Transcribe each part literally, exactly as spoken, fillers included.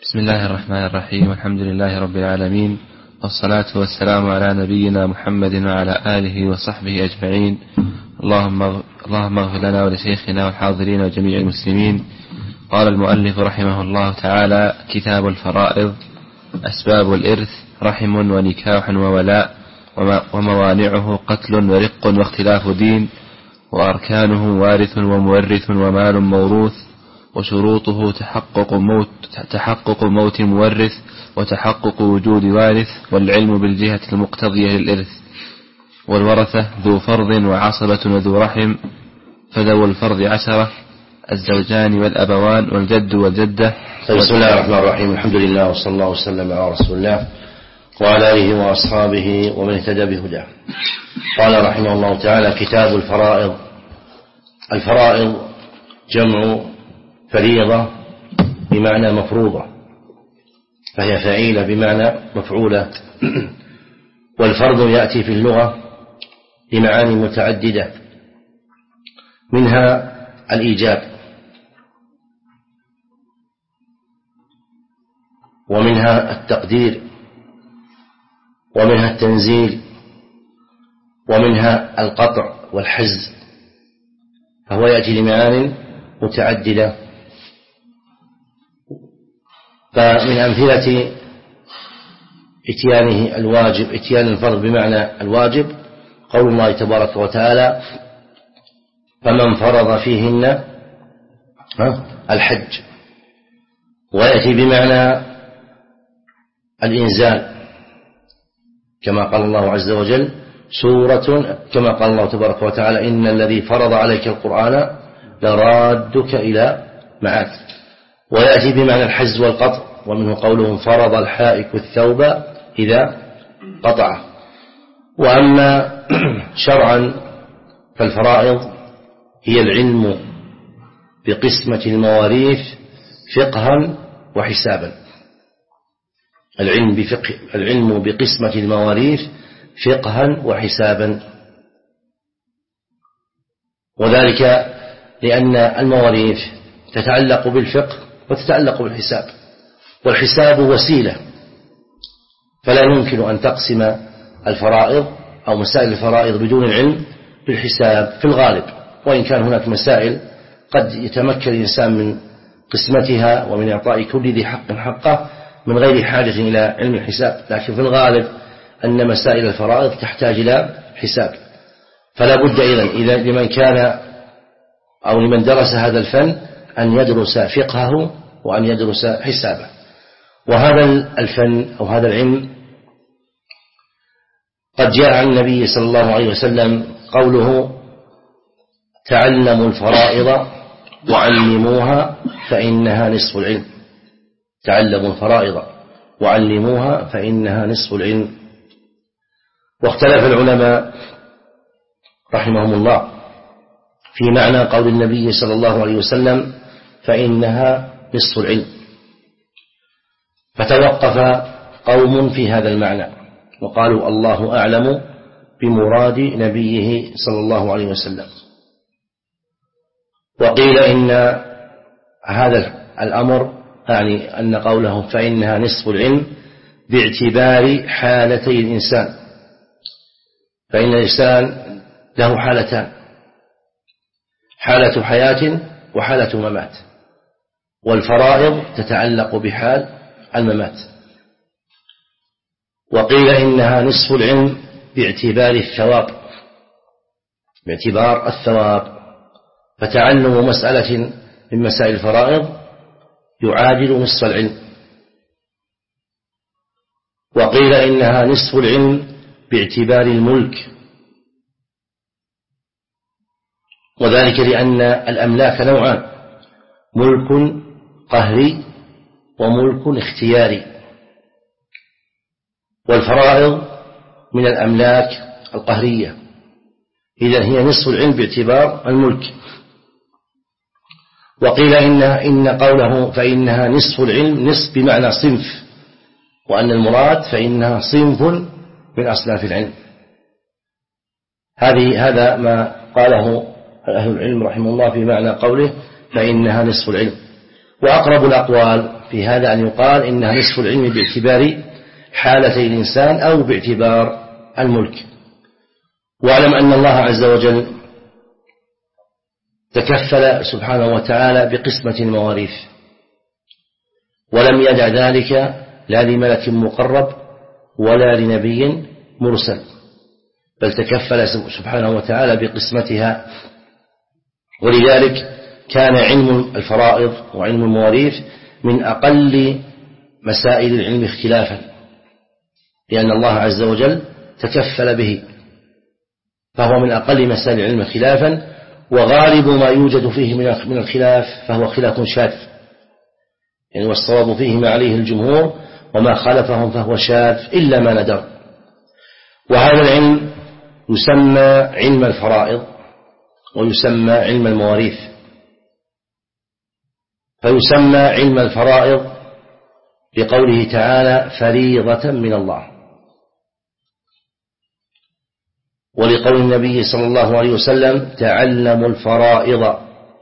بسم الله الرحمن الرحيم، والحمد لله رب العالمين، والصلاة والسلام على نبينا محمد وعلى آله وصحبه أجمعين. اللهم اللهم اغفر لنا ولشيخنا والحاضرين وجميع المسلمين. قال المؤلف رحمه الله تعالى: كتاب الفرائض. أسباب الإرث: رحم ونكاح وولاء، وموانعه قتل ورق واختلاف دين، وأركانه وارث ومورث ومال موروث، وشروطه تحقق موت, تحقق موت مورث وتحقق وجود وارث، والعلم بالجهة المقتضية للإرث، والورثة ذو فرض وعصبة وذو رحم، فذو الفرض عشرة: الزوجان والأبوان والجد والجدة. بسم الله الرحمن الرحيم، الحمد لله وصلى الله وسلم على رسول الله وعلى آله وأصحابه ومن اهتدى بهداه. قال رحمه الله تعالى: كتاب الفرائض. الفرائض جمع فريضة بمعنى مفروضة، فهي فعيلة بمعنى مفعولة. والفرض يأتي في اللغة بمعاني متعددة، منها الإيجاب، ومنها التقدير، ومنها التنزيل، ومنها القطع والحز، فهو يأتي لمعان متعددة. فمن أمثلة اتيانه الواجب اتيان الفرض بمعنى الواجب قول الله تبارك وتعالى: فمن فرض فيهن الحج. ويأتي بمعنى الإنزال، كما قال الله عز وجل: سورة، كما قال الله تبارك وتعالى: إن الذي فرض عليك القرآن لرادك إلى معاد. ويأتي بمعنى الحز والقطع، ومنه قولهم: فرض الحائك الثوب إذا قطعه. وأما شرعا فالفرائض هي العلم بقسمة المواريث فقها وحسابا. العلم بفقه العلم بقسمة المواريث فقها وحسابا، وذلك لأن المواريث تتعلق بالفقه وتتعلق بالحساب، والحساب وسيلة، فلا يمكن أن تقسم الفرائض أو مسائل الفرائض بدون العلم بالحساب في الغالب، وإن كان هناك مسائل قد يتمكن الإنسان من قسمتها ومن إعطاء كل ذي حق حقه من غير حاجة إلى علم الحساب، لكن في الغالب أن مسائل الفرائض تحتاج إلى حساب. فلا بد إذن إذا لمن كان أو لمن درس هذا الفن أن يدرس فقهه وأن يدرس حسابه. وهذا الفن أو هذا العلم قد جاء عن النبي صلى الله عليه وسلم قوله: تعلموا الفرائض وعلموها فإنها نصف العلم. تعلموا الفرائض وعلموها فإنها نصف العلم. واختلف العلماء رحمهم الله في معنى قول النبي صلى الله عليه وسلم: فإنها نصف العلم. فتوقف قوم في هذا المعنى وقالوا: الله أعلم بمراد نبيه صلى الله عليه وسلم. وقيل إن هذا الأمر يعني أن قوله فإنها نصف العلم باعتبار حالتي الإنسان، فإن الإنسان له حالتان: حالة حياة وحالة ممات، والفرائض تتعلق بحال الممات. وقيل إنها نصف العلم باعتبار الثواب، باعتبار الثواب، فتعلم مسألة من مسائل الفرائض يعادل نصف العلم. وقيل إنها نصف العلم باعتبار الملك، وذلك لأن الأملاك نوعان: ملك قهري وملك اختياري، والفرائض من الأملاك القهرية، إذن هي نصف العلم باعتبار الملك. وقيل إن, إن قوله فإنها نصف العلم نصف بمعنى صنف، وأن المراد فإنها صنف من أصناف العلم. هذه هذا ما قاله أهل العلم رحمه الله في معنى قوله فإنها نصف العلم. وأقرب الأقوال في هذا أن يقال إنها نصف العلم باعتبار حالتي الإنسان أو باعتبار الملك. واعلم أن الله عز وجل تكفل سبحانه وتعالى بقسمة المواريث، ولم يدع ذلك لا لملك مقرب ولا لنبي مرسل، بل تكفل سبحانه وتعالى بقسمتها. ولذلك كان علم الفرائض وعلم المواريث من أقل مسائل العلم اختلافا، لأن الله عز وجل تكفل به، فهو من أقل مسائل العلم خلافا. وغالب ما يوجد فيه من الخلاف فهو خلاف شاذ، يعني والصواب فيه ما عليه الجمهور، وما خالفهم فهو شاذ إلا ما ندر. وهذا العلم يسمى علم الفرائض ويسمى علم المواريث. فيسمى علم الفرائض لقوله تعالى فريضة من الله، ولقول النبي صلى الله عليه وسلم تعلموا الفرائض،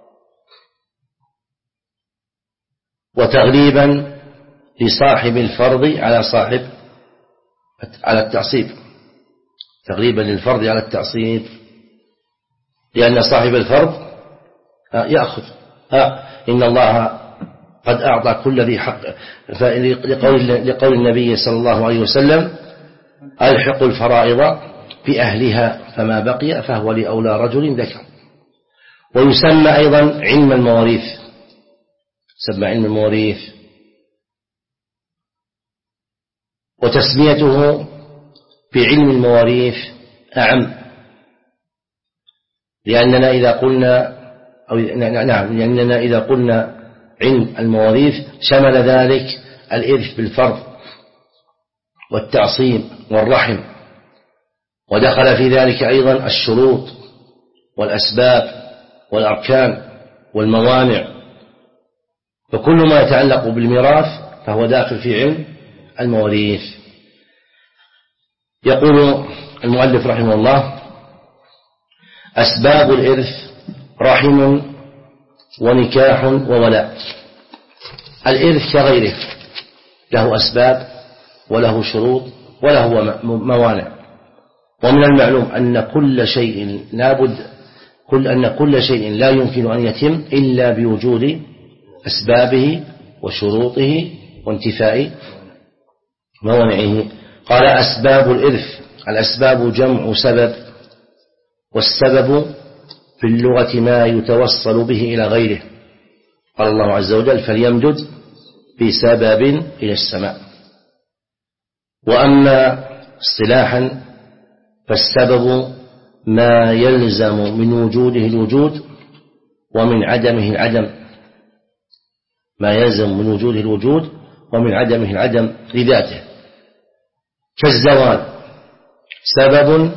وتغليبا لصاحب الفرض على صاحب على التعصيب، تغليبا للفرض على التعصيب، لأن صاحب الفرض يأخذ إن الله قد أعطى كل ذي حق. لقول, لقول النبي صلى الله عليه وسلم ألحق الفرائض بأهلها فما بقي فهو لأولى رجل ذكر. ويسمى أيضا علم المواريث، سمى علم المواريث، وتسميته بعلم المواريث أعم، لأننا إذا قلنا أو نعم لأننا إذا قلنا علم المواريث شمل ذلك الإرث بالفرض والتعصيب والرحم، ودخل في ذلك أيضا الشروط والأسباب والأركان والموانع، فكل ما يتعلق بالميراث فهو داخل في علم المواريث. يقول المؤلف رحمه الله أسباب الإرث رحم ونكاح وولاء. الإرث كغيره له أسباب وله شروط وله موانع، ومن المعلوم أن كل شيء لابد كل أن كل شيء لا يمكن أن يتم إلا بوجود أسبابه وشروطه وانتفاء موانعه. قال أسباب الإرث، الأسباب جمع سبب، والسبب في اللغة ما يتوصل به إلى غيره. قال الله عز وجل فليمدد بسبب إلى السماء. وأما اصطلاحا فالسبب ما يلزم من وجوده الوجود ومن عدمه العدم، ما يلزم من وجوده الوجود ومن عدمه العدم لذاته، كالزوال سبب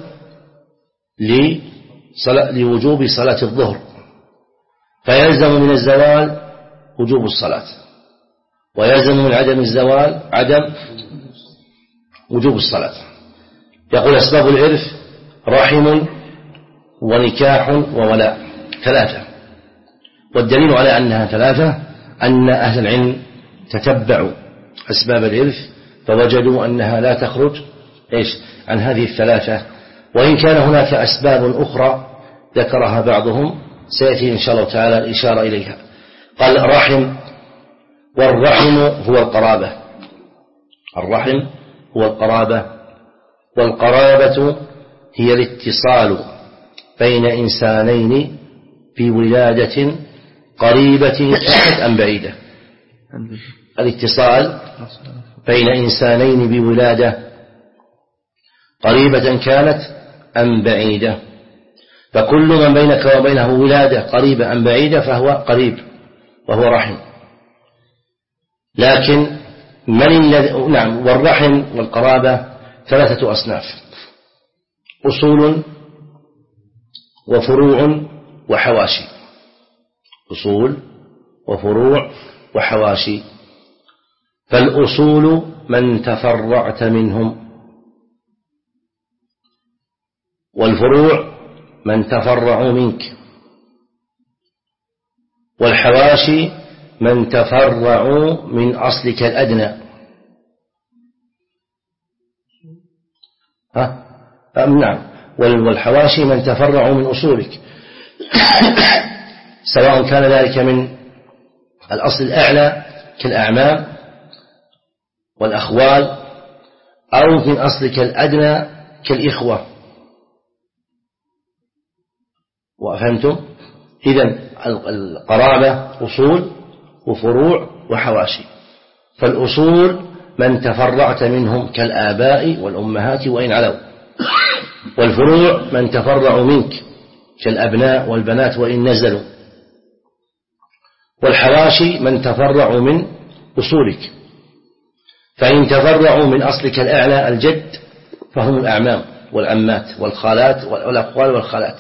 لوجوب صلاة الظهر، فيلزم من الزوال وجوب الصلاة، ويلزم من عدم الزوال عدم وجوب الصلاة. يقول أسباب الإرث رحم ونكاح وولاء، ثلاثة. والدليل على أنها ثلاثة أن أهل العلم تتبعوا أسباب الإرث فوجدوا أنها لا تخرج إيش عن هذه الثلاثة، وإن كان هناك أسباب أخرى ذكرها بعضهم سيأتي إن شاء الله تعالى الإشارة إليها. قال الرحم، والرحم هو القرابة، الرحم هو القرابة، والقرابة هي الاتصال بين إنسانين في ولادة قريبة كانت أم بعيدة، الاتصال بين إنسانين بولادة قريبة كانت أم بعيدة، فكل من بينك وبينه ولادة قريبة أم بعيدة فهو قريب وهو رحم. لكن من الذي نعم والرحم والقرابة ثلاثة أصناف: أصول وفروع وحواشي، أصول وفروع وحواشي. فالأصول من تفرعت منهم، والفروع من تفرعوا منك، والحواشي من تفرعوا من أصلك الأدنى. ها؟ نعم. والحواشي من تفرعوا من أصولك سواء كان ذلك من الأصل الأعلى كالأعمام والأخوال أو من أصلك الأدنى كالإخوة. وفهمتم؟ إذن القرابة أصول وفروع وحواشي. فالأصول من تفرعت منهم كالآباء والأمهات وإن علوا، والفروع من تفرعوا منك كالأبناء والبنات وإن نزلوا، والحواشي من تفرعوا من أصولك. فإن تفرعوا من أصلك الأعلى الجد فهم الأعمام والعمات والخالات والأخوال والخالات،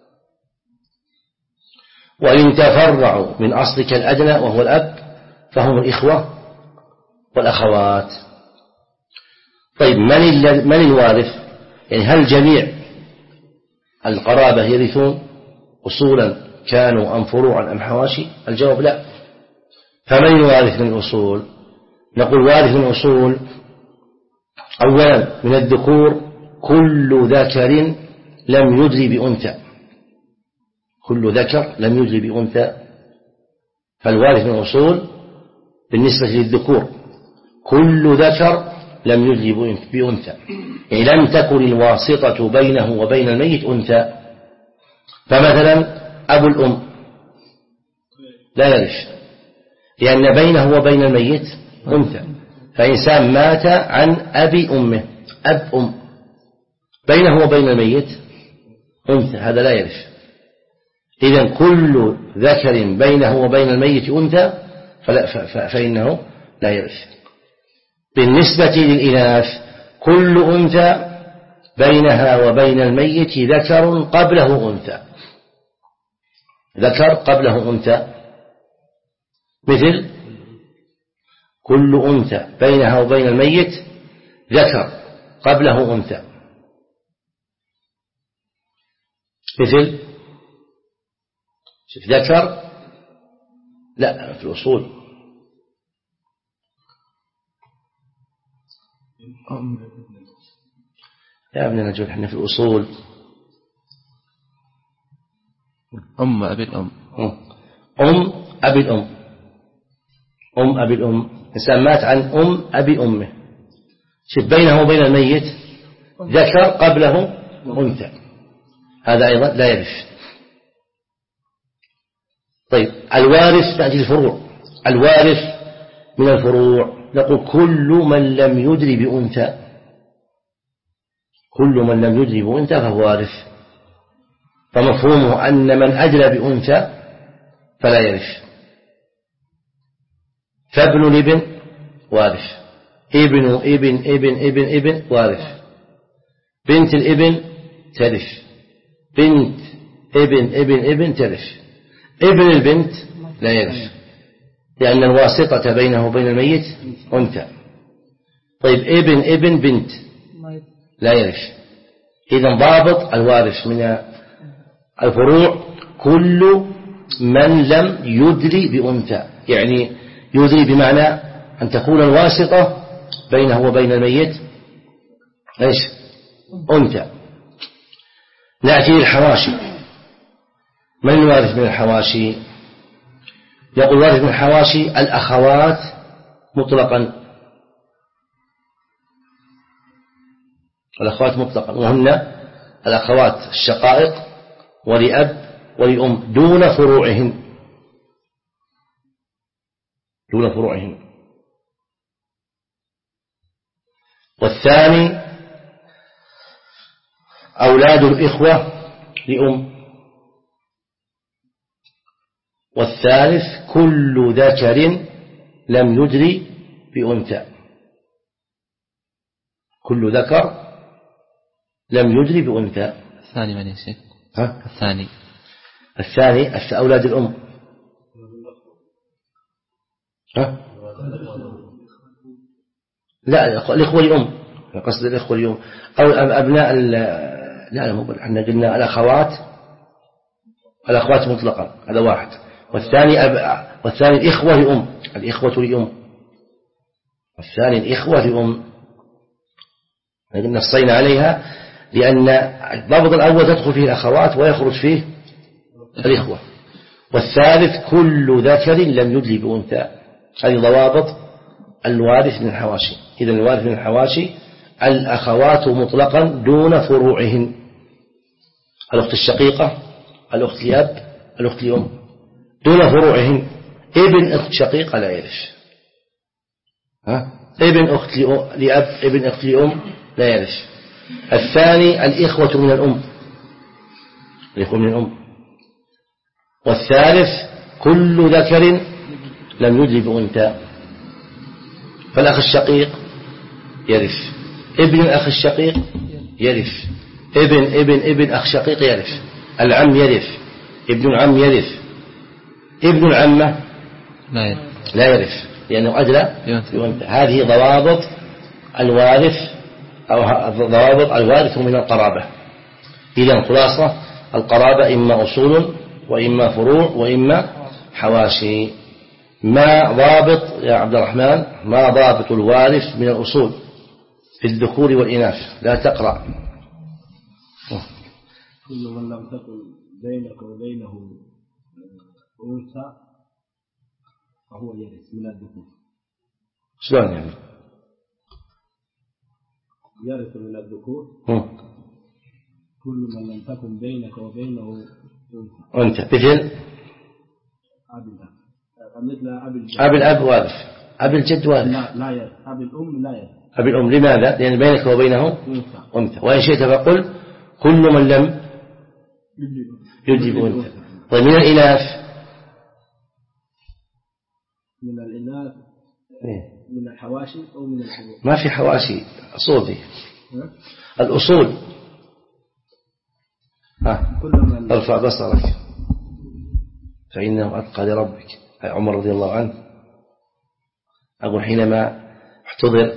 وإن تفرعوا من أصلك الأدنى وهو الأب فهم الإخوة والأخوات. طيب من من الوارث؟ يعني هل جميع القرابة يرثون أصولا كانوا أم فروعا أم حواشي؟ الجواب لا. فمن الوارث من الأصول؟ نقول وارث من الأصول أولا من الذكور كل ذكر لم يدري بأنثى، كل ذكر لم يدري بأنثى. فالوارث من الأصول بالنسبة للذكور كل ذكر لم يدري بأنثى، يعني لم تكن الواسطة بينه وبين الميت أنثى. فمثلا أبو الأم لا يرث لأن بينه وبين الميت أنثى، فإنسان مات عن أبي أمه أب أم بينه وبين الميت أنثى، هذا لا يرث. إذن كل ذكر بينه وبين الميت أنثى فإنه لا يرث. بالنسبة للإناث كل أنثى بينها وبين الميت ذكر قبله أنثى، ذكر قبله أنثى، مثل كل أنثى بينها وبين الميت ذكر قبله أنثى، مثل شوف ذكر لا في الأصول يا ابن نجول احنا في الأصول أم أبي الأم أم أبي الأم أم أبي الأم إنسان مات عن أم أبي أمه، شوف بينه وبين الميت ذكر قبله أنثى، هذا أيضا لا يرث. طيب الوارث نأتي الفروع. الوارث من الفروع نقول كل من لم يدري بأنثى، كل من لم يدري بأنثى فهو وارث. فمفهومه أن من أدرى بأنثى فلا يرث. فابن الابن وارث، ابن ابن ابن ابن ابن وارث، بنت الابن ترث، بنت ابن ابن ابن ترث، ابن البنت لا يرث لأن الواسطة بينه وبين الميت أنثى. طيب ابن ابن بنت لا يرث. إذن ضابط الوارث من الفروع كل من لم يدري بأنثى، يعني يدري بمعنى أن تكون الواسطة بينه وبين الميت إيش؟ أنثى. نأتي للحواشي. من الوارث من الحواشي؟ يقول الوارث من الحواشي الأخوات مطلقا، الأخوات مطلقا وهن الأخوات الشقائق ولأب ولأم دون فروعهن، دون فروعهن. والثاني أولاد الإخوة لأم. والثالث كل ذكر لم يدري بأنثى، كل ذكر لم يدري بأنثى. الثاني من يسير؟ ها؟ الثاني الثاني أولاد الأم. ها؟ لا الإخوة لأم، قصد الإخوة لأم أو أبناء لا لا مو احنا قلنا الأخوات، الأخوات مطلقا هذا واحد. والثاني أب... والثاني الإخوة لأم الإخوة لأم والثاني الإخوة لأم نصينا عليها لأن الضابط الأول تدخل فيه الأخوات ويخرج فيه الإخوة. والثالث كل ذكر لم يدلي بأنثى. هذه ضوابط الوارث من الحواشي. إذن الوارث من الحواشي الأخوات مطلقا دون فروعهن، الأخت الشقيقة، الأخت لأب، الأخت لأم، دون فروعهن. ابن أخت شقيقة لا يرث، ها؟ ابن أخت لأب، ابن أخت لأم لا يرث. الثاني الإخوة من الأم، الإخوة من الأم. والثالث كل ذكر لم يدلي بأنثى، فالأخ الشقيق يرث، ابن الأخ الشقيق يرث، ابن ابن ابن أخ شقيق يرث، العم يرث، ابن العم يرث، ابن العمة لا يرث, لا يرث لأنه أدلى بأنثى. هذه ضوابط الوارث أو ضوابط الوارث من القرابة. إذن خلاصة القرابة إما أصول وإما فروع وإما حواشي. ما ضابط يا عبد الرحمن ما ضابط الوارث من الأصول في الذكور والإناث؟ لا تقرأ. كل من لم تكن بينك وبينه أنثى فهو يرث من الذكور. شلون يعني؟ يرث من الذكور كل من لم تكن بينك وبينه أنثى. أنثى مثل أبي الأب، مثل أبي الجد. أبي الأب وارث، أبي الجد وارث. لا لا يرث. أبي الأم لا يرث. أبي الأم لماذا؟ لأن بينك وبينه أنثى. أنثى. وإن شئت فقل كل من لم يجب أنثى. طيب من الإناث؟ من الإناث من الحواشي أو من الفروع؟ ما في حواشي، أصول دي الأصول. ها ارفع بصرك فإنه أتقى لربك. عمر رضي الله عنه أقول حينما احتضر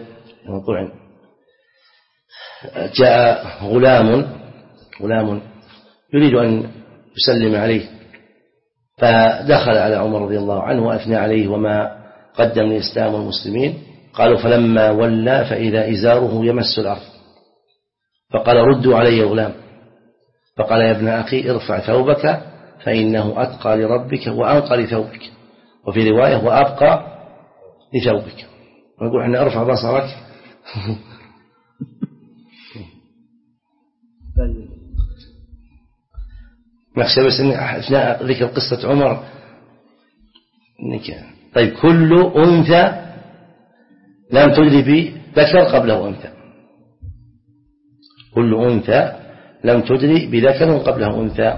جاء غلام غلام يريد أن يسلم عليه، فدخل على عمر رضي الله عنه وأثنى عليه وما قدم للإسلام والمسلمين. قالوا فلما ولى فإذا إزاره يمس الأرض، فقال ردوا علي يا غلام. فقال يا ابن أخي ارفع ثوبك فإنه أتقى لربك وأنقى لثوبك، وفي رواية وأبقى لثوبك. ونقول احنا ارفع بصرك. نخشى بس إن أثناء ذكر قصة عمر نكا. طيب كل أنثى لم تدري بذكر قبله أنثى، كل أنثى لم تدري بذكر قبله أنثى.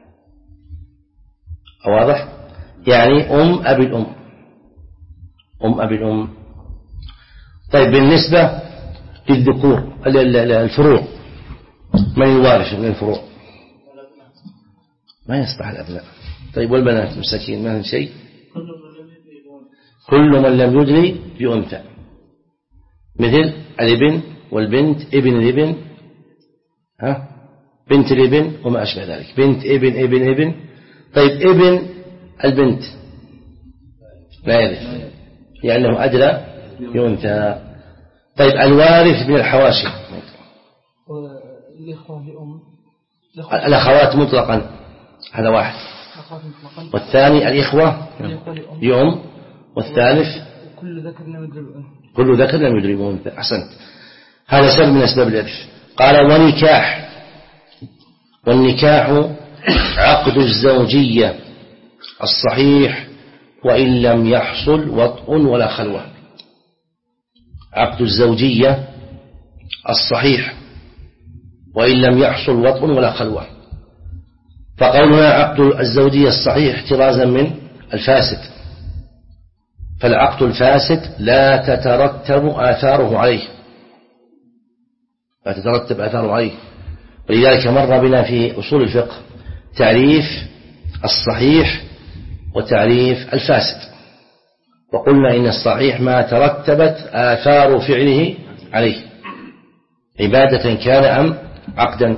واضح؟ يعني أم أبي الأم، أم أبي الأم. طيب بالنسبة للذكور الفروع من يوارث من الفروع؟ ما يصلح الأبناء. طيب والبنات مساكين ما هم شيء؟ كل من لم يدري بأنثى، مثل الابن والبنت، ابن الابن، ها، بنت الابن وما أشبه ذلك، بنت ابن ابن ابن. طيب ابن البنت لا يرث لأنه أدلى بأنثى. طيب الوارث من الحواشي الأخوات مطلقا، هذا واحد. والثاني الإخوة يوم، والثالث كل ذكر لم يدري بأنثى. أحسنت، هذا سبب من أسباب الإرث. قال ونكاح، والنكاح عقد الزوجية الصحيح وإن لم يحصل وطء ولا خلوة. عقد الزوجية الصحيح وإن لم يحصل وطء ولا خلوة. فقولنا عقد الزوجية الصحيح احترازا من الفاسد، فالعقد الفاسد لا تترتب آثاره عليه، لا تترتب آثاره عليه. ولذلك مر بنا في أصول الفقه تعريف الصحيح وتعريف الفاسد، وقلنا إن الصحيح ما ترتبت آثار فعله عليه عبادة كان أم عقدا،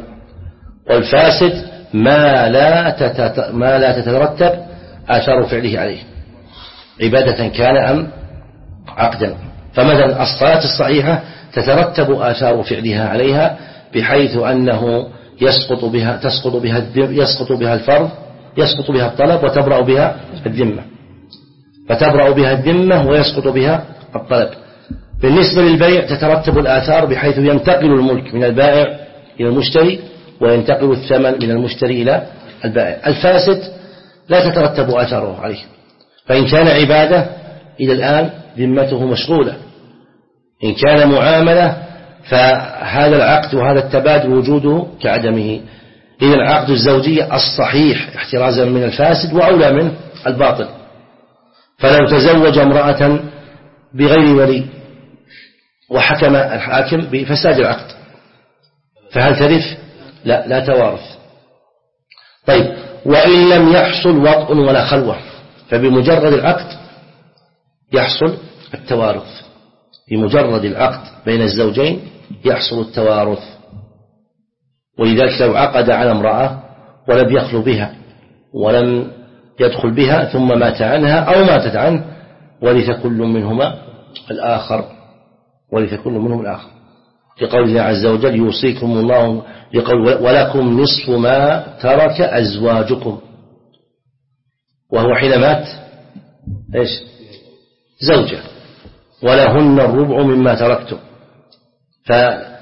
والفاسد ما لا ما لا تترتب آثار فعله عليه. عبادة كان أم عقدا. فمثلا الصلاة الصحيحة تترتب آثار فعلها عليها بحيث أنه يسقط بها تسقط بها يسقط بها الفرض، يسقط بها الطلب، وتبرأ بها الذمة، فتبرأ بها الذمة ويسقط بها الطلب. بالنسبة للبيع تترتب الآثار بحيث ينتقل الملك من البائع إلى المشتري، وينتقل الثمن من المشتري إلى البائع. الفاسد لا تترتب آثاره عليه، فإن كان عبادة إلى الآن ذمته مشغولة، إن كان معاملة فهذا العقد وهذا التبادل وجوده كعدمه. إذا العقد الزوجي الصحيح احترازا من الفاسد وأولى من الباطل. فلو تزوج امرأة بغير ولي وحكم الحاكم بفساد العقد فهل ترث؟ لا، لا توارث. طيب، وإن لم يحصل وطء ولا خلوة فبمجرد العقد يحصل التوارث، بمجرد العقد بين الزوجين يحصل التوارث. ولذلك لو عقد على امرأة ولم يخلو بها ولم يدخل بها ثم مات عنها أو ماتت عنه ورث كل منهما الآخر، ورث كل منهم الآخر، لقول الله عز وجل يوصيكم الله لقول ولكم نصف ما ترك أزواجكم، وهو حين مات إيش؟ زوجة، ولهن الربع مما تركتم، فترث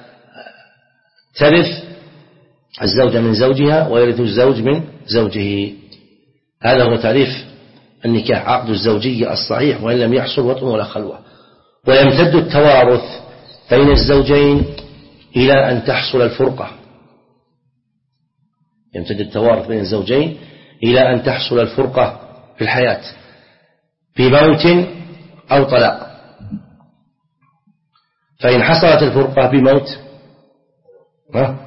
الزوجة من زوجها ويرث الزوج من زوجه. هذا هو تعريف النكاح، عقد الزوجية الصحيح وإن لم يحصل وطء ولا خلوة. ويمتد التوارث بين الزوجين إلى أن تحصل الفرقة، يمتد التوارث بين الزوجين إلى أن تحصل الفرقة في الحياة بموت أو طلاق. فإن حصلت الفرقة بموت ها؟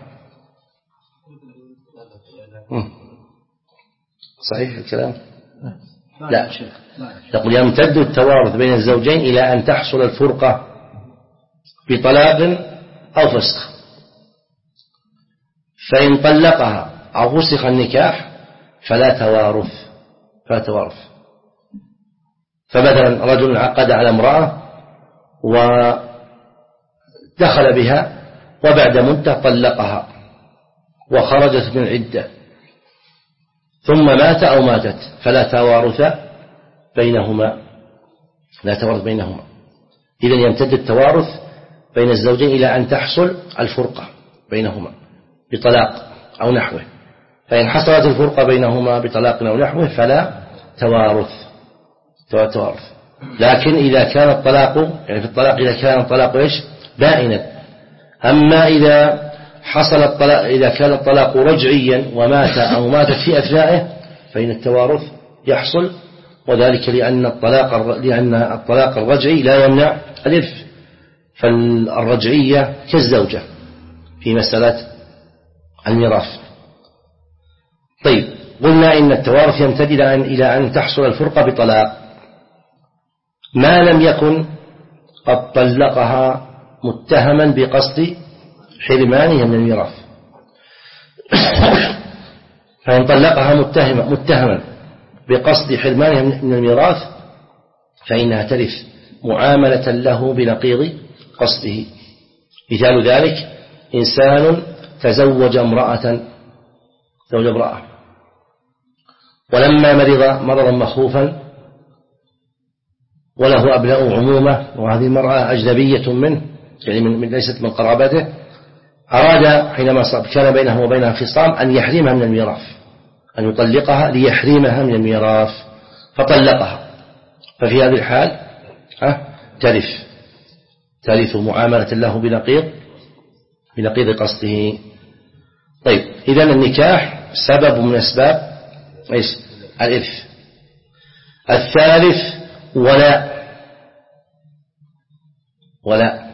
صحيح الكلام؟ لا، يقول يمتد التوارث بين الزوجين إلى أن تحصل الفرقة بطلاق أو فسخ. فإن طلقها أو فسخ النكاح فلا توارث، فلا توارث. فمثلا رجل عقد على امرأة ودخل بها وبعد مدة طلقها وخرجت من عدة ثم مات أو ماتت فلا توارث بينهما، لا توارث بينهما. إذن يمتد التوارث بين الزوجين إلى أن تحصل الفرقة بينهما بطلاق أو نحوه. فإن حصلت الفرقة بينهما بطلاق أو نحوه فلا توارث، توارث. لكن إذا كان الطلاق يعني في الطلاق إذا كان الطلاق إيش؟ بائنا. أما إذا حصل الطلاق إذا كان الطلاق رجعيا ومات أو ماتت في أثنائه فإن التوارث يحصل، وذلك لأن الطلاق لأن الطلاق الرجعي لا يمنع الإرث، فالرجعية كالزوجة في مسألة الميراث. طيب، قلنا إن التوارث يمتد إلى أن تحصل الفرقة بطلاق ما لم يكن قد طلقها متهما بقصد حرمانها من الميراث. فإن طلقها متهما متهما بقصد حرمانها من الميراث فإنها ترث معاملة له بنقيض قصده. مثال ذلك إنسان تزوج امرأة تزوج امرأة ولما مرض مرضا مخوفا وله أبناء عمومة وهذه المرأة أجنبية منه يعني من ليست من قرابته، أراد حينما كان بينه وبينها خصام أن يحرمها من الميراث، أن يطلقها ليحرمها من الميراث فطلقها. ففي هذه الحال ترث ترث معاملة له بنقيض بنقيض قصده. طيب، إذن النكاح سبب من أسباب إيش؟ الإرث. الثالث ولاء، ولاء.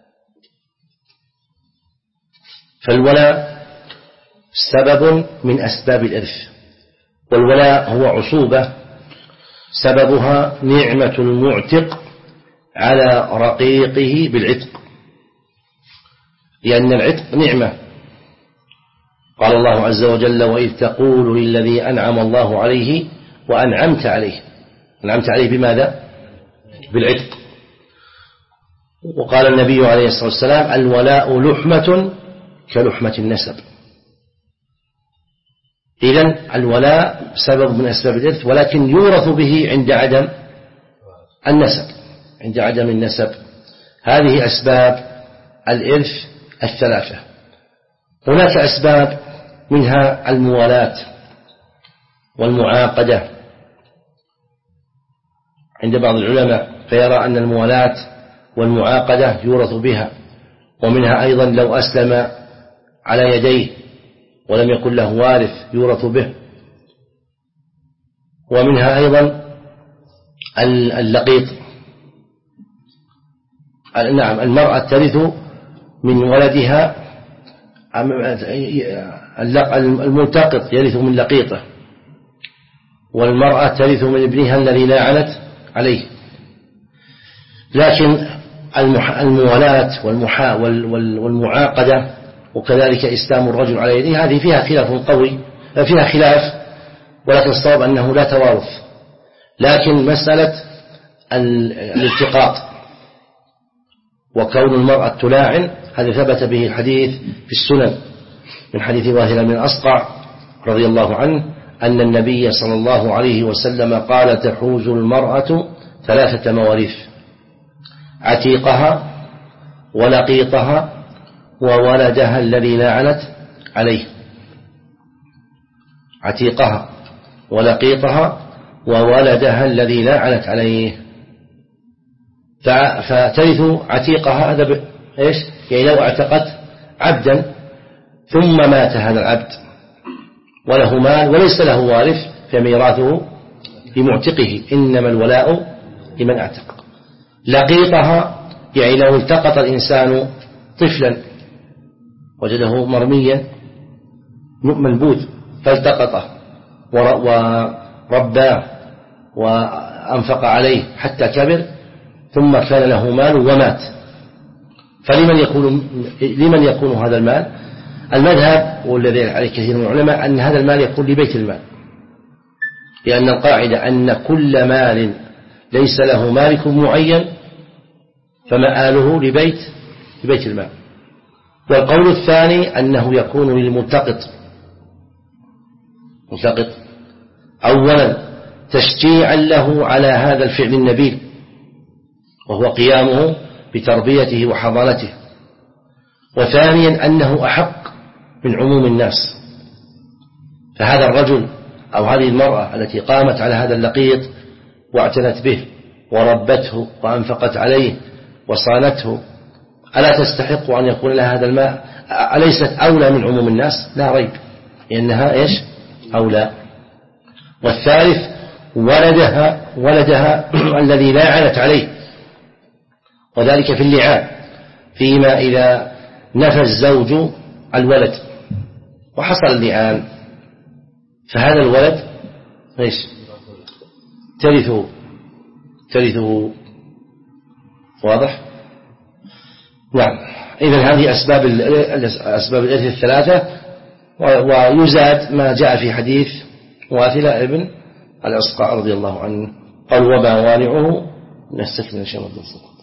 فالولاء سبب من أسباب الإرث، والولاء هو عصوبة سببها نعمة المعتق على رقيقه بالعتق، لأن العتق نعمة. قال الله عز وجل وإذ تقول للذي أنعم الله عليه وأنعمت عليه، أنعمت عليه بماذا؟ بالعتق. وقال النبي عليه الصلاة والسلام الولاء لحمة كلحمة النسب. إذن الولاء سبب من أسباب الإرث، ولكن يورث به عند عدم النسب، عند عدم النسب. هذه أسباب الإرث الثلاثة. هناك أسباب منها الموالاة والمعاقدة عند بعض العلماء، فيرى أن الموالاة والمعاقدة يورث بها. ومنها أيضا لو أسلم على يديه ولم يكن له وارث يورث به. ومنها أيضا اللقيط، نعم المرأة ترث من ولدها، الملتقط يرث من لقيطه، والمرأة ترث من ابنها الذي لا عنت عليه. لكن الموالاة والمعاقدة وكذلك إسلام الرجل على يديه هذه فيها خلاف قوي، فيها خلاف، ولكن الصواب أنه لا توارث. لكن مسألة الالتقاط وكون المرأة تلاعن هذا ثبت به الحديث في السنن من حديث واثلة بن أصقع رضي الله عنه أن النبي صلى الله عليه وسلم قال تحوز المرأة ثلاثة مواريث: عتيقها ولقيطها وولدها الذي لاعنت عليه. عتيقها ولقيطها وولدها الذي لاعنت عليه. فترث عتيقها هذا إيش؟ يعني لو اعتقت عبدا ثم مات هذا العبد وله مال وليس له وارث فميراثه لمعتقه، إنما الولاء لمن اعتق. لقيطها يعني لو التقط الإنسان طفلا وجده مرميا منبوذ فالتقطه ورباه وأنفق عليه حتى كبر ثم كان له مال ومات، فلمن يكون لمن يكون هذا المال؟ المذهب والذي عليه كثير من العلماء أن هذا المال يكون لبيت المال، لأن القاعدة أن كل مال ليس له مالك معين فمآله لبيت لبيت المال. والقول الثاني أنه يكون للملتقط، ملتقط أولا تشجيعا له على هذا الفعل النبيل وهو قيامه بتربيته وحضانته، وثانيا أنه أحق من عموم الناس. فهذا الرجل أو هذه المرأة التي قامت على هذا اللقيط واعتنت به وربته وأنفقت عليه وصانته ألا تستحق أن يكون لها هذا الماء؟ أليست أولى من عموم الناس؟ لا ريب لأنها إيش؟ أولى. والثالث ولدها ولدها الذي لا عنت عليه، وذلك في اللعان، فيما إذا نفى الزوج الولد وحصل اللعان فهذا الولد إيش؟ ترثه ترثه واضح؟ نعم. إذن هذه أسباب أسباب الإرث الثلاثة، ويزاد ما جاء في حديث واثلة ابن الأصقع رضي الله عنه قال وما وانعه نستكمل إن شاء الله.